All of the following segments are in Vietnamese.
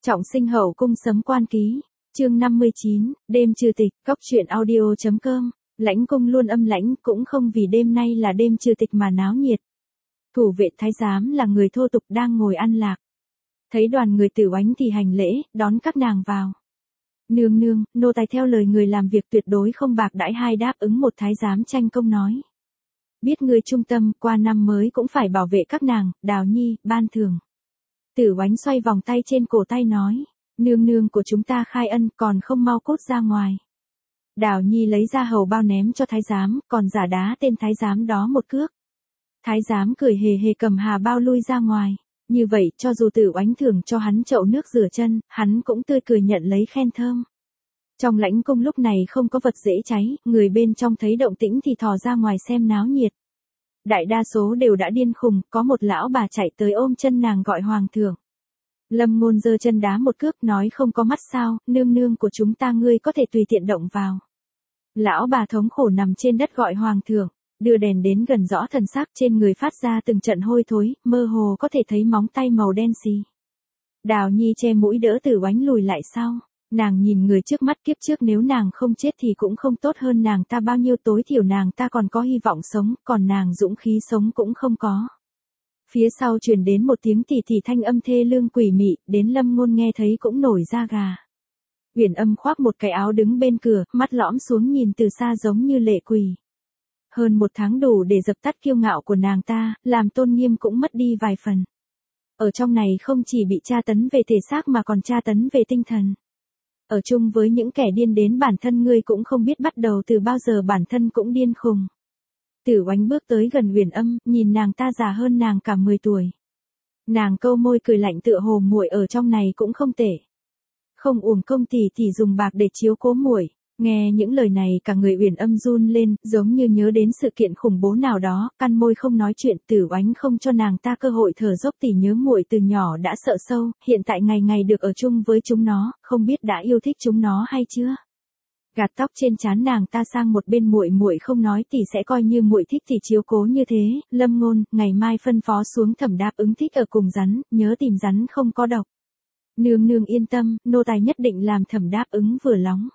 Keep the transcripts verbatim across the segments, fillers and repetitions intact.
Trọng sinh hậu cung sấm quan ký, chương năm mươi chín, đêm trừ tịch, cóc truyện audio.com, lãnh cung luôn âm lãnh cũng không vì đêm nay là đêm trừ tịch mà náo nhiệt. Thủ vệ thái giám là người thô tục đang ngồi ăn lạc. Thấy đoàn người Tử Oánh thì hành lễ, đón các nàng vào. Nương nương, nô tài theo lời người làm việc tuyệt đối không bạc đãi, hai đáp ứng một thái giám tranh công nói. Biết người trung tâm, qua năm mới cũng phải bảo vệ các nàng, Đào Nhi, ban thưởng. Tử Oánh xoay vòng tay trên cổ tay nói, nương nương của chúng ta khai ân còn không mau cút ra ngoài. Đào Nhi lấy ra hầu bao ném cho thái giám, còn giả đá tên thái giám đó một cước. Thái giám cười hề hề cầm hà bao lui ra ngoài. Như vậy, cho dù Tử Oánh thưởng cho hắn chậu nước rửa chân, hắn cũng tươi cười nhận lấy khen thơm. Trong lãnh cung lúc này không có vật dễ cháy, người bên trong thấy động tĩnh thì thò ra ngoài xem náo nhiệt. Đại đa số đều đã điên khùng, có một lão bà chạy tới ôm chân nàng gọi hoàng thượng. Lâm Ngôn giơ chân đá một cước nói không có mắt sao, nương nương của chúng ta ngươi có thể tùy tiện động vào. Lão bà thống khổ nằm trên đất gọi hoàng thượng, đưa đèn đến gần rõ thần sắc trên người phát ra từng trận hôi thối, mơ hồ có thể thấy móng tay màu đen xì. Đào Nhi che mũi đỡ Tử Oánh lùi lại sau. Nàng nhìn người trước mắt, kiếp trước nếu nàng không chết thì cũng không tốt hơn nàng ta bao nhiêu, tối thiểu nàng ta còn có hy vọng sống, còn nàng dũng khí sống cũng không có. Phía sau truyền đến một tiếng tỉ tỉ thanh âm thê lương quỷ mị, đến Lâm Ngôn nghe thấy cũng nổi da gà. Uyển Âm khoác một cái áo đứng bên cửa, mắt lõm xuống nhìn từ xa giống như lệ quỷ. Hơn một tháng đủ để dập tắt kiêu ngạo của nàng ta, làm tôn nghiêm cũng mất đi vài phần. Ở trong này không chỉ bị tra tấn về thể xác mà còn tra tấn về tinh thần. Ở chung với những kẻ điên đến bản thân ngươi cũng không biết bắt đầu từ bao giờ bản thân cũng điên khùng. Tử Oánh bước tới gần Uyển Âm, nhìn nàng ta già hơn nàng cả mười tuổi. Nàng câu môi cười lạnh tựa hồ muội ở trong này cũng không tệ. Không uổng công tỷ tỷ dùng bạc để chiếu cố muội. Nghe những lời này cả người Uyển Âm run lên, giống như nhớ đến sự kiện khủng bố nào đó, căn môi không nói chuyện. Tử Oánh không cho nàng ta cơ hội thở dốc, tỷ nhớ muội từ nhỏ đã sợ sâu, hiện tại ngày ngày được ở chung với chúng nó, không biết đã yêu thích chúng nó hay chưa. Gạt tóc trên trán nàng ta sang một bên, muội muội không nói tỷ sẽ coi như muội thích thì chiếu cố như thế. Lâm Ngôn, ngày mai phân phó xuống thẩm đáp ứng thích ở cùng rắn, nhớ tìm rắn không có độc. Nương nương yên tâm, nô tài nhất định làm thẩm đáp ứng vừa lòng.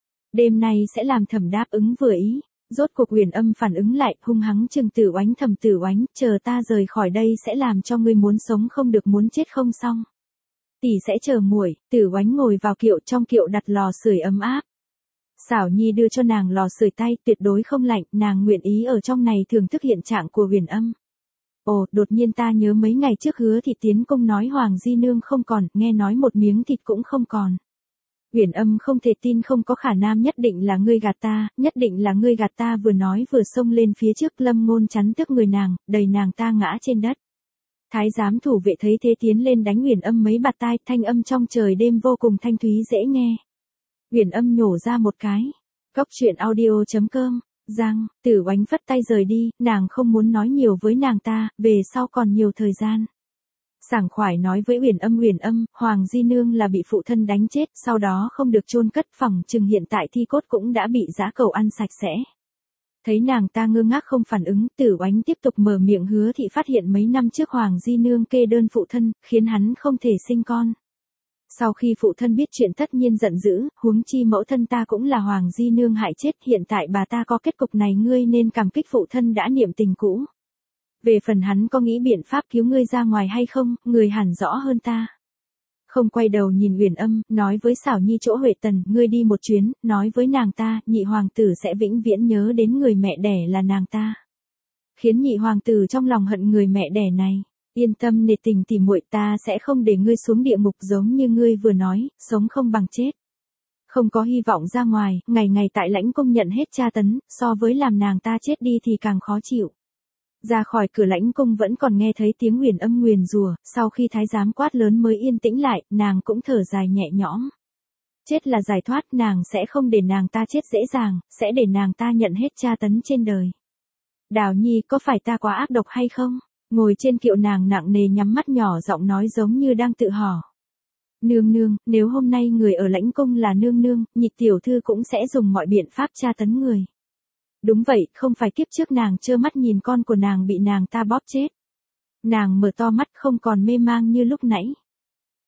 Đêm nay sẽ làm thẩm đáp ứng vừa ý. Rốt cuộc Uyển Âm phản ứng lại, hung hăng chừng Tử Oánh, thẩm Tử Oánh, chờ ta rời khỏi đây sẽ làm cho ngươi muốn sống không được muốn chết không xong. Tỷ sẽ chờ muội. Tử Oánh ngồi vào kiệu, trong kiệu đặt lò sưởi ấm áp. Xảo Nhi đưa cho nàng lò sưởi tay, tuyệt đối không lạnh, nàng nguyện ý ở trong này thưởng thức hiện trạng của Uyển Âm. Ồ, đột nhiên ta nhớ mấy ngày trước hứa thị tiến công nói Hoàng Di Nương không còn, nghe nói một miếng thịt cũng không còn. Uyển Âm không thể tin, không có khả năng, nhất định là ngươi gạt ta, nhất định là ngươi gạt ta, vừa nói vừa xông lên phía trước. Lâm Ngôn chắn trước người nàng, đẩy nàng ta ngã trên đất. Thái giám thủ vệ thấy thế tiến lên đánh Uyển Âm mấy bạt tai, thanh âm trong trời đêm vô cùng thanh thúy dễ nghe. Uyển Âm nhổ ra một cái. Cóc truyện audio.com, Giang, Tử Oánh phất tay rời đi, nàng không muốn nói nhiều với nàng ta, về sau còn nhiều thời gian. Sảng khoái nói với Uyển Âm, Uyển Âm, Hoàng Di Nương là bị phụ thân đánh chết, sau đó không được chôn cất, phỏng chừng hiện tại thi cốt cũng đã bị dã cẩu ăn sạch sẽ. Thấy nàng ta ngơ ngác không phản ứng, Tử Oánh tiếp tục mở miệng, hứa thị phát hiện mấy năm trước Hoàng Di Nương kê đơn phụ thân, khiến hắn không thể sinh con. Sau khi phụ thân biết chuyện tất nhiên giận dữ, huống chi mẫu thân ta cũng là Hoàng Di Nương hại chết, hiện tại bà ta có kết cục này, ngươi nên cảm kích phụ thân đã niệm tình cũ. Về phần hắn có nghĩ biện pháp cứu ngươi ra ngoài hay không, người hẳn rõ hơn ta. Không quay đầu nhìn Uyển Âm, nói với Xảo Nhi chỗ Huệ Tần, ngươi đi một chuyến, nói với nàng ta, nhị hoàng tử sẽ vĩnh viễn nhớ đến người mẹ đẻ là nàng ta. Khiến nhị hoàng tử trong lòng hận người mẹ đẻ này. Yên tâm nể tình tỉ muội, ta sẽ không để ngươi xuống địa ngục giống như ngươi vừa nói, sống không bằng chết. Không có hy vọng ra ngoài, ngày ngày tại lãnh cung nhận hết tra tấn, so với làm nàng ta chết đi thì càng khó chịu. Ra khỏi cửa lãnh cung vẫn còn nghe thấy tiếng Uyển Âm nguyền rủa, sau khi thái giám quát lớn mới yên tĩnh lại, nàng cũng thở dài nhẹ nhõm. Chết là giải thoát, nàng sẽ không để nàng ta chết dễ dàng, sẽ để nàng ta nhận hết tra tấn trên đời. Đào Nhi, có phải ta quá ác độc hay không? Ngồi trên kiệu nàng nặng nề nhắm mắt nhỏ giọng nói giống như đang tự hỏi. Nương nương, nếu hôm nay người ở lãnh cung là nương nương, nhị tiểu thư cũng sẽ dùng mọi biện pháp tra tấn người. Đúng vậy, không phải kiếp trước nàng trơ mắt nhìn con của nàng bị nàng ta bóp chết. Nàng mở to mắt không còn mê mang như lúc nãy.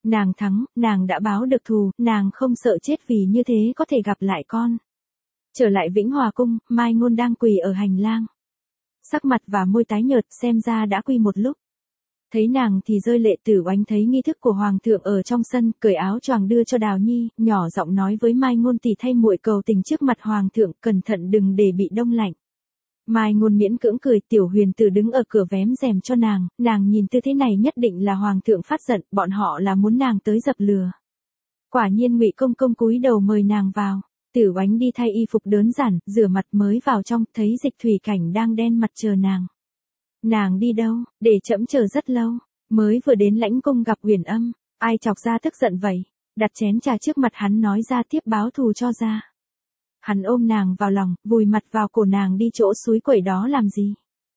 Nàng thắng, nàng đã báo được thù, nàng không sợ chết vì như thế có thể gặp lại con. Trở lại Vĩnh Hòa cung, Mai Ngôn đang quỳ ở hành lang. Sắc mặt và môi tái nhợt, xem ra đã quỳ một lúc. Thấy nàng thì rơi lệ. Tử Oánh thấy nghi thức của hoàng thượng ở trong sân, cởi áo choàng đưa cho Đào Nhi, nhỏ giọng nói với Mai Ngôn tỷ thay muội cầu tình trước mặt hoàng thượng, cẩn thận đừng để bị đông lạnh. Mai Ngôn miễn cưỡng cười. Tiểu Huyền Tử đứng ở cửa vén rèm cho nàng, nàng nhìn tư thế này nhất định là hoàng thượng phát giận, bọn họ là muốn nàng tới dập lừa. Quả nhiên Ngụy công công cúi đầu mời nàng vào. Tử Oánh đi thay y phục đơn giản, rửa mặt mới vào trong, thấy Dịch Thủy Cảnh đang đen mặt chờ nàng. Nàng đi đâu, để trẫm chờ rất lâu, mới vừa đến lãnh cung gặp Huyền Âm, ai chọc ra tức giận vậy, đặt chén trà trước mặt hắn nói ra tiếp báo thù cho ra. Hắn ôm nàng vào lòng, vùi mặt vào cổ nàng đi chỗ suối quẩy đó làm gì.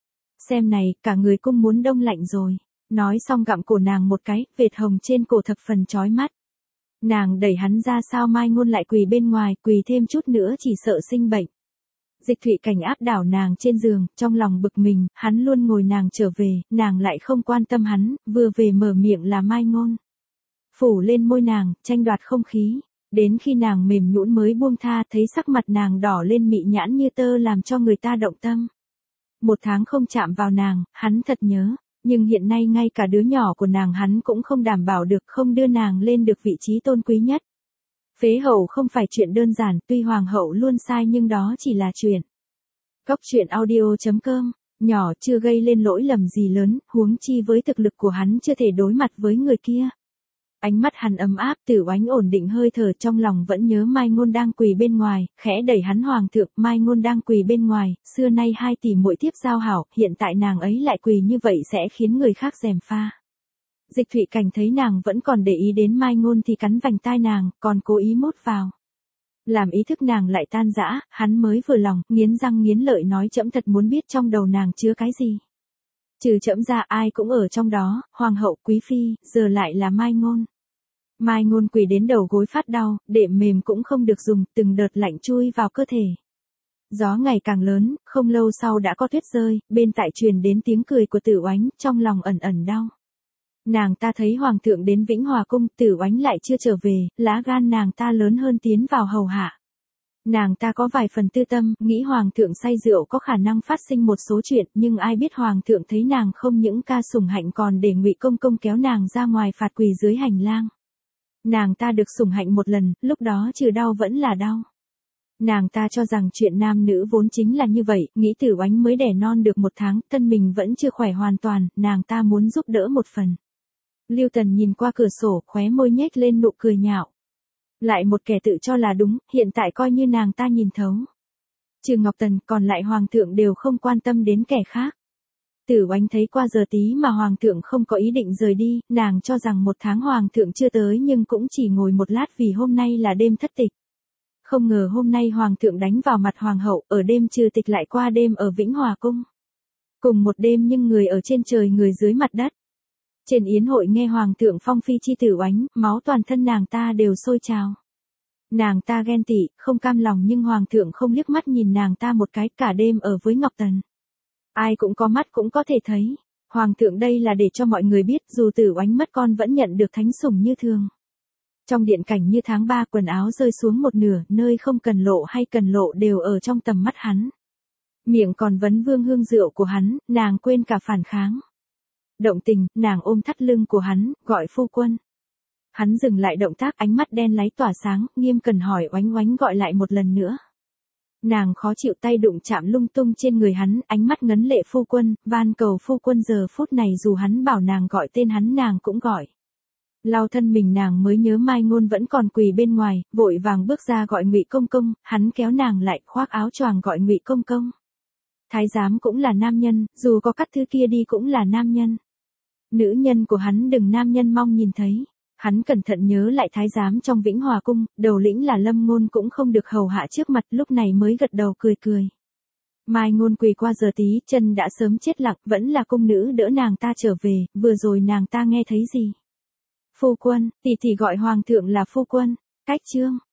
Xem này, cả người cung muốn đông lạnh rồi, nói xong gặm cổ nàng một cái, vệt hồng trên cổ thập phần chói mắt. Nàng đẩy hắn ra sao Mai Ngôn lại quỳ bên ngoài, quỳ thêm chút nữa chỉ sợ sinh bệnh. Dịch Thụy Cảnh áp đảo nàng trên giường, trong lòng bực mình, hắn luôn ngồi nàng trở về, nàng lại không quan tâm hắn, vừa về mở miệng là Mai Ngôn. Phủ lên môi nàng, tranh đoạt không khí, đến khi nàng mềm nhũn mới buông tha, thấy sắc mặt nàng đỏ lên mị nhãn như tơ làm cho người ta động tâm. Một tháng không chạm vào nàng, hắn thật nhớ, nhưng hiện nay ngay cả đứa nhỏ của nàng hắn cũng không đảm bảo được, không đưa nàng lên được vị trí tôn quý nhất. Phế hậu không phải chuyện đơn giản, tuy hoàng hậu luôn sai nhưng đó chỉ là chuyện. Góc truyện audio chấm com, nhỏ chưa gây lên lỗi lầm gì lớn, huống chi với thực lực của hắn chưa thể đối mặt với người kia. Ánh mắt hắn ấm áp. Tử Oánh ổn định hơi thở, trong lòng vẫn nhớ Mai Ngôn đang quỳ bên ngoài, khẽ đẩy hắn hoàng thượng. Mai Ngôn đang quỳ bên ngoài, xưa nay hai tỷ muội tiếp giao hảo, hiện tại nàng ấy lại quỳ như vậy sẽ khiến người khác gièm pha. Dịch Thụy Cảnh thấy nàng vẫn còn để ý đến Mai Ngôn thì cắn vành tai nàng, còn cố ý mốt vào. Làm ý thức nàng lại tan rã, hắn mới vừa lòng, nghiến răng nghiến lợi nói trẫm thật muốn biết trong đầu nàng chứa cái gì. Trừ trẫm ra ai cũng ở trong đó, hoàng hậu, quý phi, giờ lại là Mai Ngôn. Mai Ngôn quỳ đến đầu gối phát đau, đệm mềm cũng không được dùng, từng đợt lạnh chui vào cơ thể. Gió ngày càng lớn, không lâu sau đã có tuyết rơi, bên tại truyền đến tiếng cười của Tử Oánh, trong lòng ẩn ẩn đau. Nàng ta thấy hoàng thượng đến Vĩnh Hòa cung, Tử Oánh lại chưa trở về, lá gan nàng ta lớn hơn tiến vào hầu hạ. Nàng ta có vài phần tư tâm, nghĩ hoàng thượng say rượu có khả năng phát sinh một số chuyện, nhưng ai biết hoàng thượng thấy nàng không những ca sủng hạnh còn để Ngụy công công kéo nàng ra ngoài phạt quỳ dưới hành lang. Nàng ta được sủng hạnh một lần, lúc đó trừ đau vẫn là đau. Nàng ta cho rằng chuyện nam nữ vốn chính là như vậy, nghĩ Tử Oánh mới đẻ non được một tháng, thân mình vẫn chưa khỏe hoàn toàn, nàng ta muốn giúp đỡ một phần. Lưu Tần nhìn qua cửa sổ, khóe môi nhếch lên nụ cười nhạo. Lại một kẻ tự cho là đúng, hiện tại coi như nàng ta nhìn thấu. Trừ Ngọc Tần, còn lại hoàng thượng đều không quan tâm đến kẻ khác. Tử Oánh thấy qua giờ tí mà hoàng thượng không có ý định rời đi, nàng cho rằng một tháng hoàng thượng chưa tới nhưng cũng chỉ ngồi một lát vì hôm nay là đêm thất tịch. Không ngờ hôm nay hoàng thượng đánh vào mặt hoàng hậu, ở đêm trừ tịch lại qua đêm ở Vĩnh Hòa cung. Cùng một đêm nhưng người ở trên trời người dưới mặt đất. Trên yến hội nghe hoàng thượng phong phi chi Tử Oánh, máu toàn thân nàng ta đều sôi trào. Nàng ta ghen tị, không cam lòng nhưng hoàng thượng không liếc mắt nhìn nàng ta một cái, cả đêm ở với Ngọc Tần. Ai cũng có mắt cũng có thể thấy, hoàng thượng đây là để cho mọi người biết dù Tử Oánh mất con vẫn nhận được thánh sủng như thường. Trong điện cảnh như tháng ba, quần áo rơi xuống một nửa, nơi không cần lộ hay cần lộ đều ở trong tầm mắt hắn. Miệng còn vấn vương hương rượu của hắn, nàng quên cả phản kháng. Động tình, nàng ôm thắt lưng của hắn, gọi phu quân. Hắn dừng lại động tác, ánh mắt đen láy tỏa sáng, nghiêm cẩn hỏi Oánh Oánh gọi lại một lần nữa. Nàng khó chịu tay đụng chạm lung tung trên người hắn, ánh mắt ngấn lệ phu quân, van cầu phu quân giờ phút này dù hắn bảo nàng gọi tên hắn nàng cũng gọi. Lau thân mình nàng mới nhớ Mai Ngôn vẫn còn quỳ bên ngoài, vội vàng bước ra gọi Ngụy công công, hắn kéo nàng lại, khoác áo choàng gọi Ngụy công công. Thái giám cũng là nam nhân, dù có cắt thứ kia đi cũng là nam nhân. Nữ nhân của hắn đừng nam nhân mong nhìn thấy. Hắn cẩn thận nhớ lại thái giám trong Vĩnh Hòa cung, đầu lĩnh là Lâm Ngôn cũng không được hầu hạ trước mặt, lúc này mới gật đầu cười cười. Mai Ngôn quỳ qua giờ tí, chân đã sớm chết lặng, vẫn là cung nữ đỡ nàng ta trở về, vừa rồi nàng ta nghe thấy gì? Phu quân, tỷ tỷ gọi hoàng thượng là phu quân. Cách chương